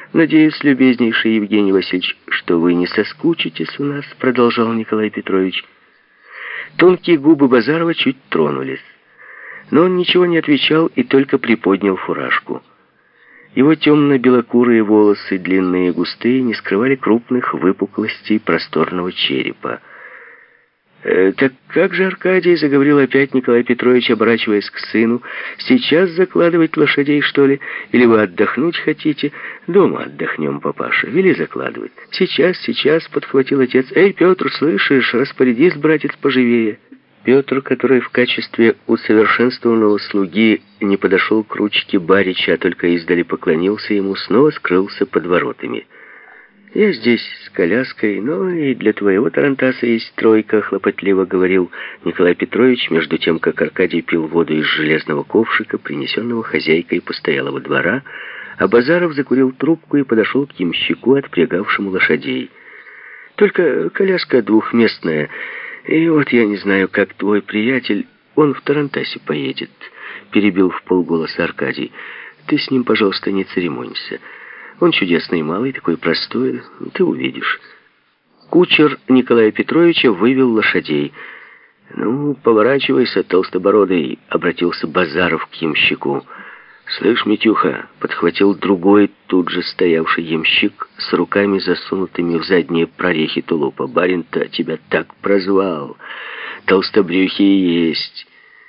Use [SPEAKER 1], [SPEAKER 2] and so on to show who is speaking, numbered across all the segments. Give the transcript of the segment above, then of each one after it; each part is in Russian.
[SPEAKER 1] «Надеюсь, любезнейший Евгений Васильевич, что вы не соскучитесь у нас», — продолжал Николай Петрович. Тонкие губы Базарова чуть тронулись, но он ничего не отвечал и только приподнял фуражку. Его темно-белокурые волосы, длинные и густые, не скрывали крупных выпуклостей просторного черепа. «Так как же, Аркадий?» — заговорил опять Николай Петрович, оборачиваясь к сыну. «Сейчас закладывать лошадей, что ли? Или вы отдохнуть хотите? Дома отдохнем, папаша. Вели закладывать». «Сейчас», — подхватил отец. «Эй, Петр, слышишь? Распорядись, братец, поживее». Петр, который в качестве усовершенствованного слуги не подошел к ручке барича, а только издали поклонился ему, снова скрылся под воротами. «Я здесь с коляской, но и для твоего тарантаса есть тройка», — хлопотливо говорил Николай Петрович, между тем, как Аркадий пил воду из железного ковшика, принесенного хозяйкой постоялого двора, а Базаров закурил трубку и подошел к ямщику, отпрягавшему лошадей. «Только коляска двухместная, и вот я не знаю, как твой приятель, он в тарантасе поедет», — перебил вполголоса Аркадий. «Ты с ним, пожалуйста, не церемонься. Он чудесный малый, такой простой, ты увидишь». Кучер Николая Петровича вывел лошадей. «Ну, поворачивайся, толстобородый», — обратился Базаров к ямщику. «Слышь, Митюха», — подхватил другой, тут же стоявший ямщик, с руками засунутыми в задние прорехи тулупа. «Барин-то тебя так прозвал. Толстобрюхий есть».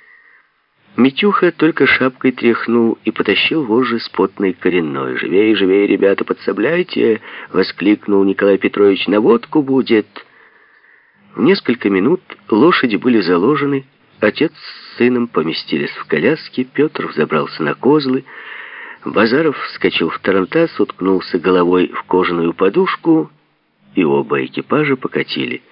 [SPEAKER 1] Митюха только шапкой тряхнул и потащил вожжи с потной коренной. «Живей, живей, ребята, подсобляйте!» — воскликнул Николай Петрович. «На водку будет!» В несколько минут лошади были заложены, отец с сыном поместились в коляске, Петр взобрался на козлы, Базаров вскочил в тарантас, уткнулся головой в кожаную подушку, и оба экипажа покатили.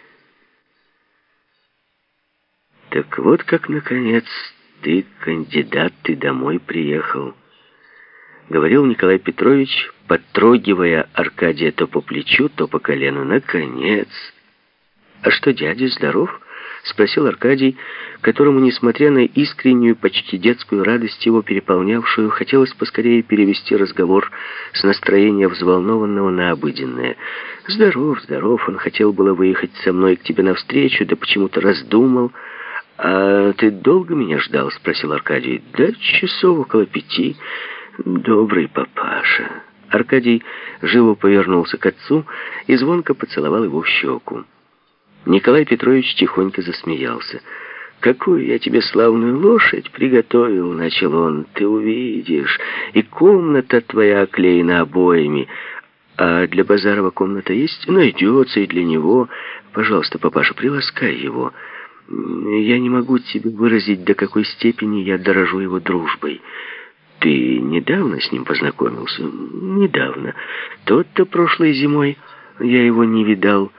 [SPEAKER 1] «Так вот как, наконец, ты, кандидат, ты домой приехал», — говорил Николай Петрович, подтрогивая Аркадия то по плечу, то по колену. «Наконец!» «А что, дядя здоров?» — спросил Аркадий, которому, несмотря на искреннюю, почти детскую радость, его переполнявшую, хотелось поскорее перевести разговор с настроения взволнованного на обыденное. «Здоров, здоров. Он хотел было выехать со мной к тебе навстречу, да почему-то раздумал». «А ты долго меня ждал?» — спросил Аркадий. «Да часов около 5. Добрый папаша». Аркадий живо повернулся к отцу и звонко поцеловал его в щеку. Николай Петрович тихонько засмеялся. «Какую я тебе славную лошадь приготовил!» — начал он. «Ты увидишь, и комната твоя оклеена обоями. А для Базарова комната есть? Найдется и для него. Пожалуйста, папаша, приласкай его. Я не могу тебе выразить, до какой степени я дорожу его дружбой. Ты недавно с ним познакомился?» «Недавно. Тот-то прошлой зимой я его не видал.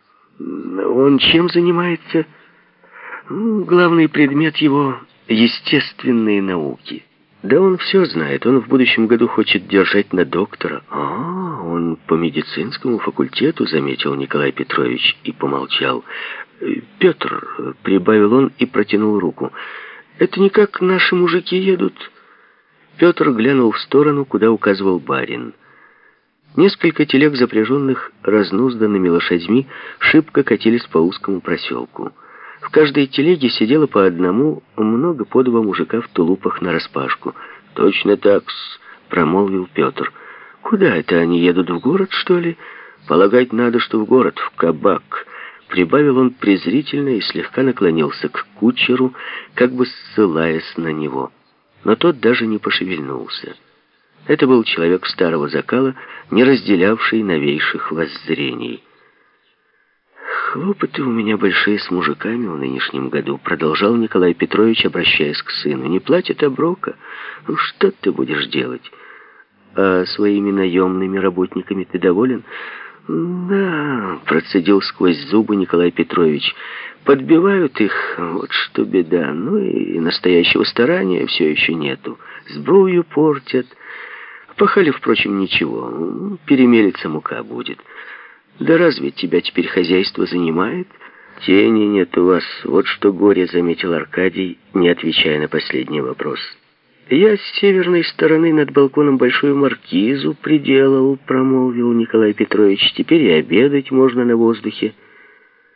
[SPEAKER 1] Он чем занимается?» «Главный предмет его — естественные науки». «Да он все знает. Он в будущем году хочет держать на доктора». Он по медицинскому факультету», — заметил Николай Петрович и помолчал. «Петр», — прибавил он и протянул руку, — «это не как наши мужики едут». Петр глянул в сторону, куда указывал барин. Несколько телег, запряженных разнузданными лошадьми, шибко катились по узкому проселку. В каждой телеге сидело по одному, много по два мужика в тулупах нараспашку. «Точно так-с», — промолвил Петр. «Куда это они едут, в город, что ли?» «Полагать надо, что в город, в кабак», — прибавил он презрительно и слегка наклонился к кучеру, как бы ссылаясь на него. Но тот даже не пошевельнулся. Это был человек старого закала, не разделявший новейших воззрений. «Хлопоты у меня большие с мужиками в нынешнем году», — продолжал Николай Петрович, обращаясь к сыну. «Не платят оброка. Ну, что ты будешь делать? А своими наемными работниками ты доволен?» «Да», — процедил сквозь зубы Николай Петрович. «Подбивают их, вот что беда. Ну и настоящего старания все еще нету. Сбрую портят. Пахали, впрочем, ничего. Перемелется мука будет. Да разве тебя теперь хозяйство занимает?» «Тени нет у вас. Вот что горе», — заметил Аркадий, не отвечая на последний вопрос. «Я с северной стороны над балконом большую маркизу приделал», — промолвил Николай Петрович. «Теперь и обедать можно на воздухе».